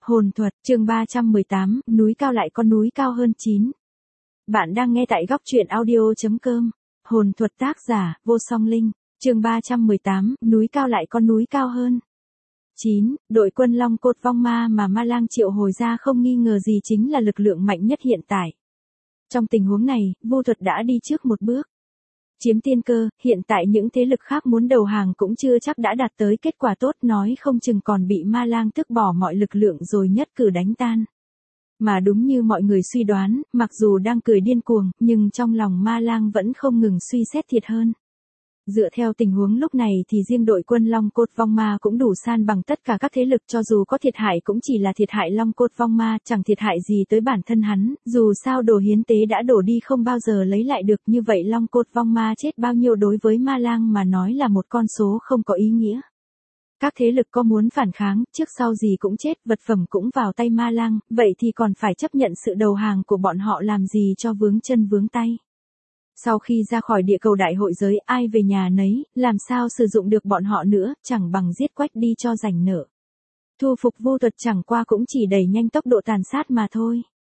Hồn thuật, chương 318, núi cao lại có núi cao hơn 9. Bạn đang nghe tại góc truyện audio.com. Hồn thuật tác giả, Vô Song Linh, chương 318, núi cao lại có núi cao hơn 9. Đội quân Long Cốt Vong Ma mà Ma Lang triệu hồi ra không nghi ngờ gì chính là lực lượng mạnh nhất hiện tại. Trong tình huống này, vô thuật đã đi trước một bước. Chiếm tiên cơ, hiện tại những thế lực khác muốn đầu hàng cũng chưa chắc đã đạt tới kết quả tốt, nói không chừng còn bị Ma Lang tước bỏ mọi lực lượng rồi nhất cử đánh tan. Mà đúng như mọi người suy đoán, mặc dù đang cười điên cuồng, nhưng trong lòng Ma Lang vẫn không ngừng suy xét thiệt hơn. Dựa theo tình huống lúc này thì riêng đội quân Long Cốt Vong Ma cũng đủ san bằng tất cả các thế lực, cho dù có thiệt hại cũng chỉ là thiệt hại Long Cốt Vong Ma, chẳng thiệt hại gì tới bản thân hắn, dù sao đồ hiến tế đã đổ đi không bao giờ lấy lại được, như vậy Long Cốt Vong Ma chết bao nhiêu đối với Ma Lang mà nói là một con số không có ý nghĩa. Các thế lực có muốn phản kháng, trước sau gì cũng chết, vật phẩm cũng vào tay Ma Lang, vậy thì còn phải chấp nhận sự đầu hàng của bọn họ làm gì cho vướng chân vướng tay. Sau khi ra khỏi địa cầu đại hội giới, ai về nhà nấy, làm sao sử dụng được bọn họ nữa, chẳng bằng giết quách đi cho rảnh nợ. Thu phục vô thuật chẳng qua cũng chỉ đẩy nhanh tốc độ tàn sát mà thôi.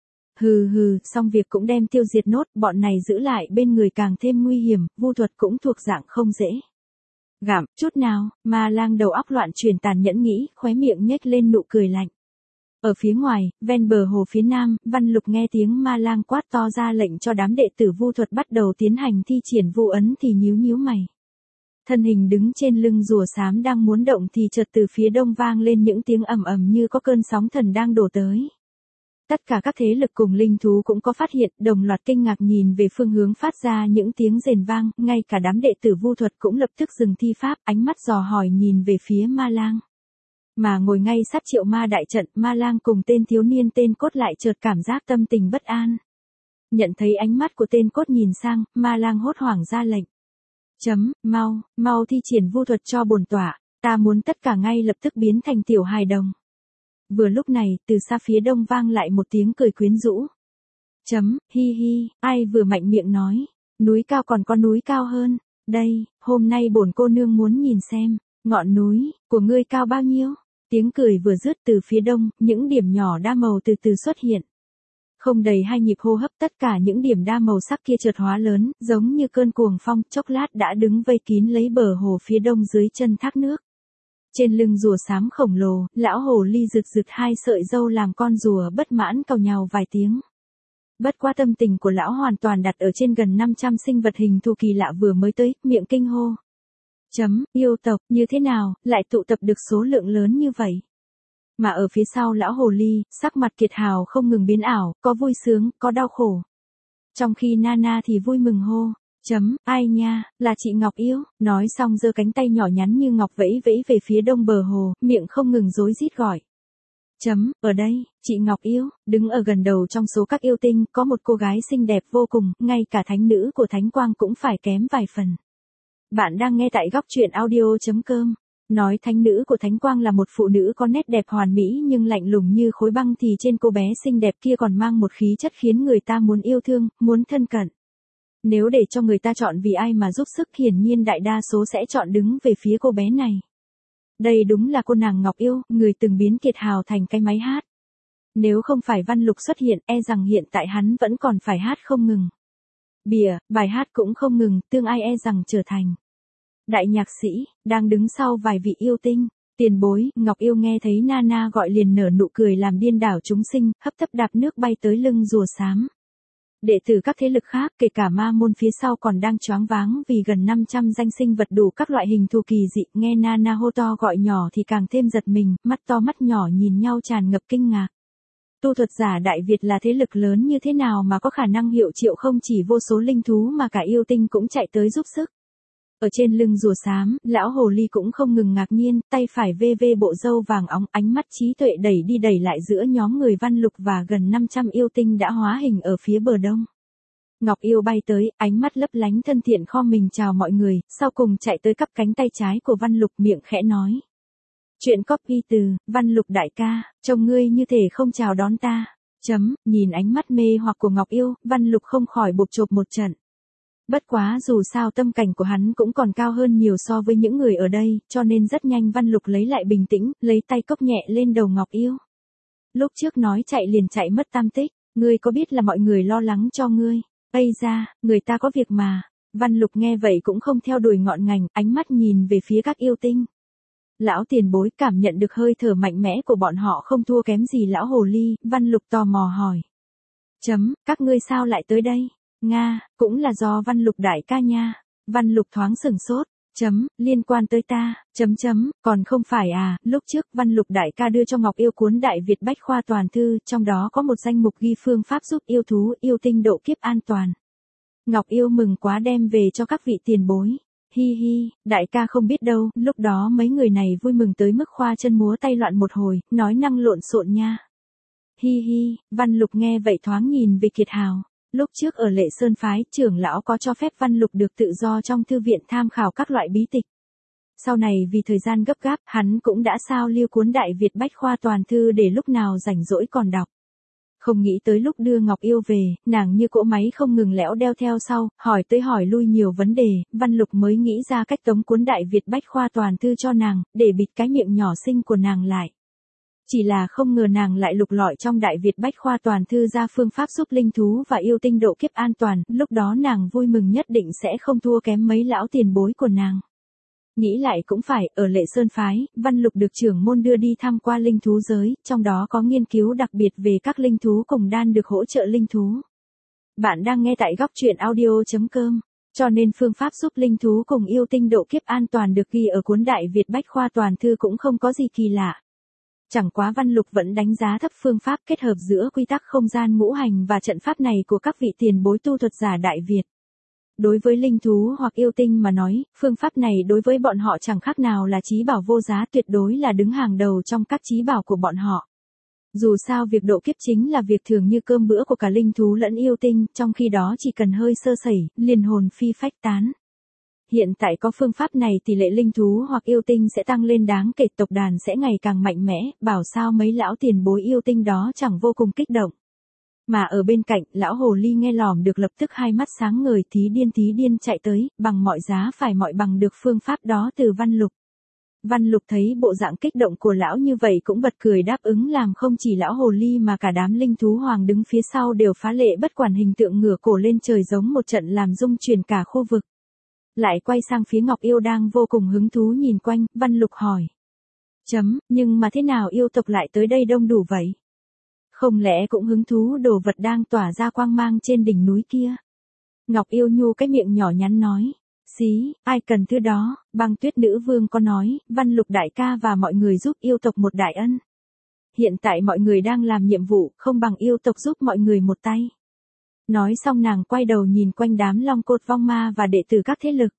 Xong việc cũng đem tiêu diệt nốt, bọn này giữ lại bên người càng thêm nguy hiểm, vô thuật cũng thuộc dạng không dễ gặm chút nào. Ma Lang đầu óc loạn chuyển tàn nhẫn nghĩ, khóe miệng nhếch lên nụ cười lạnh. Ở phía ngoài, ven bờ hồ phía nam, Văn Lục nghe tiếng Ma Lang quát to ra lệnh cho đám đệ tử vu thuật bắt đầu tiến hành thi triển vu ấn thì nhíu mày. Thân hình đứng trên lưng rùa xám đang muốn động thì chợt từ phía đông vang lên những tiếng ầm ầm như có cơn sóng thần đang đổ tới. Tất cả các thế lực cùng linh thú cũng có phát hiện, đồng loạt kinh ngạc nhìn về phương hướng phát ra những tiếng rền vang, ngay cả đám đệ tử vu thuật cũng lập tức dừng thi pháp, ánh mắt dò hỏi nhìn về phía Ma Lang. Mà ngồi ngay sát Triệu Ma đại trận, Ma Lang cùng tên thiếu niên tên Cốt lại chợt cảm giác tâm tình bất an. Nhận thấy ánh mắt của tên Cốt nhìn sang, Ma Lang hốt hoảng ra lệnh. Mau thi triển vu thuật cho bổn tọa, ta muốn tất cả ngay lập tức biến thành tiểu hài đồng. Vừa lúc này, từ xa phía đông vang lại một tiếng cười quyến rũ. Ai vừa mạnh miệng nói, núi cao còn có núi cao hơn, đây, hôm nay bổn cô nương muốn nhìn xem, ngọn núi của ngươi cao bao nhiêu. Tiếng cười vừa dứt từ phía đông, những điểm nhỏ đa màu từ từ xuất hiện. Không đầy 2 nhịp hô hấp tất cả những điểm đa màu sắc kia chợt hóa lớn, giống như cơn cuồng phong, chốc lát đã đứng vây kín lấy bờ hồ phía đông dưới chân thác nước. Trên lưng rùa xám khổng lồ, lão hồ ly rực 2 sợi râu làm con rùa bất mãn càu nhàu vài tiếng. Bất quá tâm tình của lão hoàn toàn đặt ở trên gần 500 sinh vật hình thù kỳ lạ vừa mới tới, miệng kinh hô. Yêu tộc, như thế nào, lại tụ tập được số lượng lớn như vậy? Mà ở phía sau lão hồ ly, sắc mặt kiệt hào không ngừng biến ảo, có vui sướng, có đau khổ. Trong khi Nana thì vui mừng hô. Ai nha, là chị Ngọc Yêu, nói xong giơ cánh tay nhỏ nhắn như ngọc vẫy về phía đông bờ hồ, miệng không ngừng rối rít gọi. Ở đây, chị Ngọc Yêu, đứng ở gần đầu trong số các yêu tinh, có một cô gái xinh đẹp vô cùng, ngay cả thánh nữ của Thánh Quang cũng phải kém vài phần. Bạn đang nghe tại góc truyện audio.com. Nói thánh nữ của Thánh Quang là một phụ nữ có nét đẹp hoàn mỹ nhưng lạnh lùng như khối băng thì trên cô bé xinh đẹp kia còn mang một khí chất khiến người ta muốn yêu thương, muốn thân cận. Nếu để cho người ta chọn vì ai mà giúp sức, hiển nhiên đại đa số sẽ chọn đứng về phía cô bé này. Đây đúng là cô nàng Ngọc Yêu, người từng biến kiệt hào thành cái máy hát. Nếu không phải Văn Lục xuất hiện, e rằng hiện tại hắn vẫn còn phải hát không ngừng. Bài hát cũng không ngừng, tương ai e rằng trở thành đại nhạc sĩ, đang đứng sau vài vị yêu tinh. Tiền bối, Ngọc Yêu nghe thấy Nana gọi liền nở nụ cười làm điên đảo chúng sinh, hấp tấp đạp nước bay tới lưng rùa xám. Đệ tử các thế lực khác, kể cả ma môn phía sau còn đang choáng váng vì gần 500 danh sinh vật đủ các loại hình thù kỳ dị, nghe Nana hô to gọi nhỏ thì càng thêm giật mình, mắt to mắt nhỏ nhìn nhau tràn ngập kinh ngạc. Tu thuật giả Đại Việt là thế lực lớn như thế nào mà có khả năng hiệu triệu không chỉ vô số linh thú mà cả yêu tinh cũng chạy tới giúp sức. Ở trên lưng rùa xám, lão hồ ly cũng không ngừng ngạc nhiên, tay phải vê bộ râu vàng óng, ánh mắt trí tuệ đẩy đi đẩy lại giữa nhóm người Văn Lục và gần 500 yêu tinh đã hóa hình ở phía bờ đông. Ngọc Yêu bay tới, ánh mắt lấp lánh thân thiện khom mình chào mọi người, sau cùng chạy tới cắp cánh tay trái của Văn Lục, miệng khẽ nói. Chuyện copy từ, Văn Lục đại ca, trông ngươi như thể không chào đón ta. Nhìn ánh mắt mê hoặc của Ngọc Yêu, Văn Lục không khỏi bộp chộp một trận. Bất quá dù sao tâm cảnh của hắn cũng còn cao hơn nhiều so với những người ở đây, cho nên rất nhanh Văn Lục lấy lại bình tĩnh, lấy tay cốc nhẹ lên đầu Ngọc Yêu. Lúc trước nói chạy liền chạy mất tăm tích, ngươi có biết là mọi người lo lắng cho ngươi. Ây ra, người ta có việc mà. Văn Lục nghe vậy cũng không theo đuổi ngọn ngành, ánh mắt nhìn về phía các yêu tinh. Lão tiền bối cảm nhận được hơi thở mạnh mẽ của bọn họ không thua kém gì lão hồ ly, Văn Lục tò mò hỏi. Các ngươi sao lại tới đây? Nga, cũng là do Văn Lục đại ca nha. Văn Lục thoáng sửng sốt. Liên quan tới ta, còn không phải à, lúc trước Văn Lục đại ca đưa cho Ngọc Yêu cuốn Đại Việt Bách Khoa Toàn Thư, trong đó có một danh mục ghi phương pháp giúp yêu thú, yêu tinh độ kiếp an toàn. Ngọc Yêu mừng quá đem về cho các vị tiền bối. Hi hi, đại ca không biết đâu, lúc đó mấy người này vui mừng tới mức khoa chân múa tay loạn một hồi, nói năng lộn xộn nha. Hi hi, Văn Lục nghe vậy thoáng nhìn về Kiệt Hào. Lúc trước ở Lệ Sơn phái, trưởng lão có cho phép Văn Lục được tự do trong thư viện tham khảo các loại bí tịch. Sau này vì thời gian gấp gáp, hắn cũng đã sao lưu cuốn Đại Việt Bách Khoa Toàn Thư để lúc nào rảnh rỗi còn đọc. Không nghĩ tới lúc đưa Ngọc Yêu về, nàng như cỗ máy không ngừng lẽo đeo theo sau, hỏi tới hỏi lui nhiều vấn đề, Văn Lục mới nghĩ ra cách tống cuốn Đại Việt Bách Khoa Toàn Thư cho nàng, để bịt cái miệng nhỏ xinh của nàng lại. Chỉ là không ngờ nàng lại lục lọi trong Đại Việt Bách Khoa Toàn Thư ra phương pháp giúp linh thú và yêu tinh độ kiếp an toàn, lúc đó nàng vui mừng nhất định sẽ không thua kém mấy lão tiền bối của nàng. Nghĩ lại cũng phải, ở Lệ Sơn phái, Văn Lục được trưởng môn đưa đi tham qua linh thú giới, trong đó có nghiên cứu đặc biệt về các linh thú cùng đan được hỗ trợ linh thú. Bạn đang nghe tại góc truyện audio.com, cho nên phương pháp giúp linh thú cùng yêu tinh độ kiếp an toàn được ghi ở cuốn Đại Việt Bách Khoa Toàn Thư cũng không có gì kỳ lạ. Chẳng quá Văn Lục vẫn đánh giá thấp phương pháp kết hợp giữa quy tắc không gian ngũ hành và trận pháp này của các vị tiền bối tu thuật giả Đại Việt. Đối với linh thú hoặc yêu tinh mà nói, phương pháp này đối với bọn họ chẳng khác nào là chí bảo vô giá, tuyệt đối là đứng hàng đầu trong các chí bảo của bọn họ. Dù sao việc độ kiếp chính là việc thường như cơm bữa của cả linh thú lẫn yêu tinh, trong khi đó chỉ cần hơi sơ sẩy, liền hồn phi phách tán. Hiện tại có phương pháp này tỷ lệ linh thú hoặc yêu tinh sẽ tăng lên đáng kể, tộc đàn sẽ ngày càng mạnh mẽ, bảo sao mấy lão tiền bối yêu tinh đó chẳng vô cùng kích động. Mà ở bên cạnh, lão hồ ly nghe lỏm được lập tức hai mắt sáng ngời, thí điên chạy tới, bằng mọi giá phải mọi bằng được phương pháp đó từ Văn Lục. Văn Lục thấy bộ dạng kích động của lão như vậy cũng bật cười đáp ứng, làm không chỉ lão hồ ly mà cả đám linh thú hoàng đứng phía sau đều phá lệ bất quản, hình tượng ngửa cổ lên trời giống một trận làm rung chuyển cả khu vực. Lại quay sang phía Ngọc Yêu đang vô cùng hứng thú nhìn quanh, Văn Lục hỏi. Nhưng mà thế nào yêu tộc lại tới đây đông đủ vậy? Không lẽ cũng hứng thú đồ vật đang tỏa ra quang mang trên đỉnh núi kia? Ngọc Yêu nhu cái miệng nhỏ nhắn nói. Xí, ai cần thứ đó, Băng Tuyết nữ vương có nói, Văn Lục đại ca và mọi người giúp yêu tộc một đại ân. Hiện tại mọi người đang làm nhiệm vụ, không bằng yêu tộc giúp mọi người một tay. Nói xong nàng quay đầu nhìn quanh đám long cốt vong ma và đệ tử các thế lực.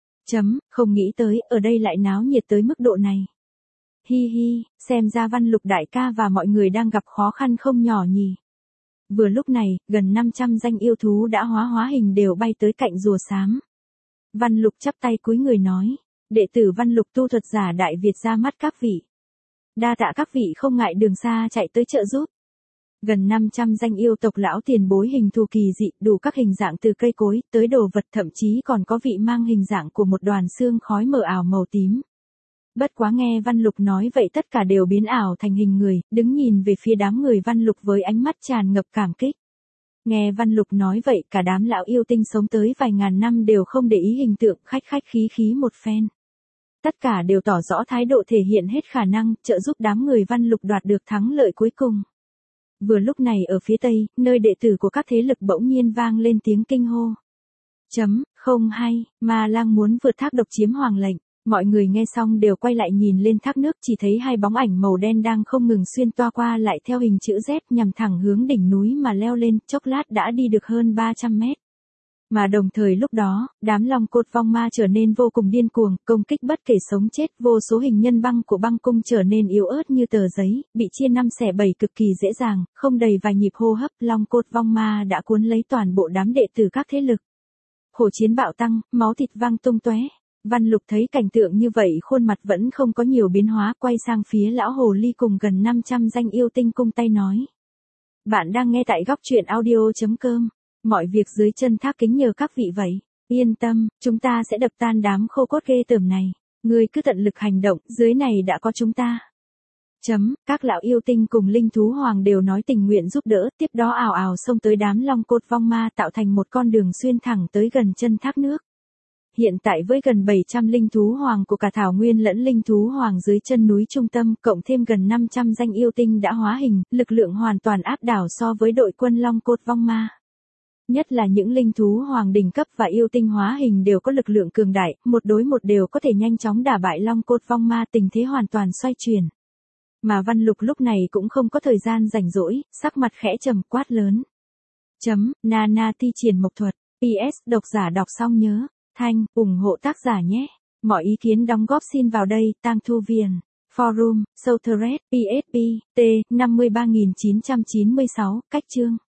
Không nghĩ tới, ở đây lại náo nhiệt tới mức độ này. Hi hi, xem ra Văn Lục đại ca và mọi người đang gặp khó khăn không nhỏ nhỉ. Vừa lúc này, gần 500 danh yêu thú đã hóa hình đều bay tới cạnh rùa xám. Văn Lục chắp tay cúi người nói, đệ tử Văn Lục tu thuật giả Đại Việt ra mắt các vị. Đa tạ các vị không ngại đường xa chạy tới trợ giúp. Gần 500 danh yêu tộc lão tiền bối hình thù kỳ dị, đủ các hình dạng từ cây cối tới đồ vật, thậm chí còn có vị mang hình dạng của một đoàn xương khói mờ ảo màu tím. Bất quá nghe Văn Lục nói vậy tất cả đều biến ảo thành hình người, đứng nhìn về phía đám người Văn Lục với ánh mắt tràn ngập cảm kích. Nghe Văn Lục nói vậy, cả đám lão yêu tinh sống tới vài ngàn năm đều không để ý hình tượng, khách khí một phen. Tất cả đều tỏ rõ thái độ thể hiện hết khả năng, trợ giúp đám người Văn Lục đoạt được thắng lợi cuối cùng. Vừa lúc này ở phía tây, nơi đệ tử của các thế lực bỗng nhiên vang lên tiếng kinh hô. Không hay, Ma Lang muốn vượt thác độc chiếm hoàng lệnh. Mọi người nghe xong đều quay lại nhìn lên thác nước, chỉ thấy hai bóng ảnh màu đen đang không ngừng xuyên toa qua lại theo hình chữ Z nhằm thẳng hướng đỉnh núi mà leo lên, chốc lát đã đi được hơn 300 mét. Mà đồng thời lúc đó, đám long cốt vong ma trở nên vô cùng điên cuồng, công kích bất kể sống chết, vô số hình nhân băng của băng cung trở nên yếu ớt như tờ giấy, bị chia 5 xẻ 7 cực kỳ dễ dàng, không đầy vài nhịp hô hấp, long cốt vong ma đã cuốn lấy toàn bộ đám đệ tử các thế lực. Hổ chiến bạo tăng, máu thịt văng tung tóe. Văn Lục thấy cảnh tượng như vậy khuôn mặt vẫn không có nhiều biến hóa, quay sang phía lão hồ ly cùng gần 500 danh yêu tinh cung tay nói. Bạn đang nghe tại góc truyện audio.com. Mọi việc dưới chân thác kính nhờ các vị vậy. Yên tâm, chúng ta sẽ đập tan đám khô cốt ghê tởm này. Ngươi cứ tận lực hành động, dưới này đã có chúng ta. Các lão yêu tinh cùng linh thú hoàng đều nói tình nguyện giúp đỡ, tiếp đó ào ào xông tới đám long cốt vong ma tạo thành một con đường xuyên thẳng tới gần chân thác nước. Hiện tại với gần 700 linh thú hoàng của cả thảo nguyên lẫn linh thú hoàng dưới chân núi trung tâm, cộng thêm gần 500 danh yêu tinh đã hóa hình, lực lượng hoàn toàn áp đảo so với đội quân long cốt vong ma. Nhất là những linh thú hoàng đỉnh cấp và yêu tinh hóa hình đều có lực lượng cường đại, một đối một đều có thể nhanh chóng đả bại long cốt vong ma, tình thế hoàn toàn xoay chuyển. Mà Văn Lục lúc này cũng không có thời gian rảnh rỗi, sắc mặt khẽ trầm quát lớn. Nana thi triển mộc thuật. PS độc giả đọc xong nhớ thanh ủng hộ tác giả nhé. Mọi ý kiến đóng góp xin vào đây. Tang Thu Viền Forum Southred PSP T 53996 cách chương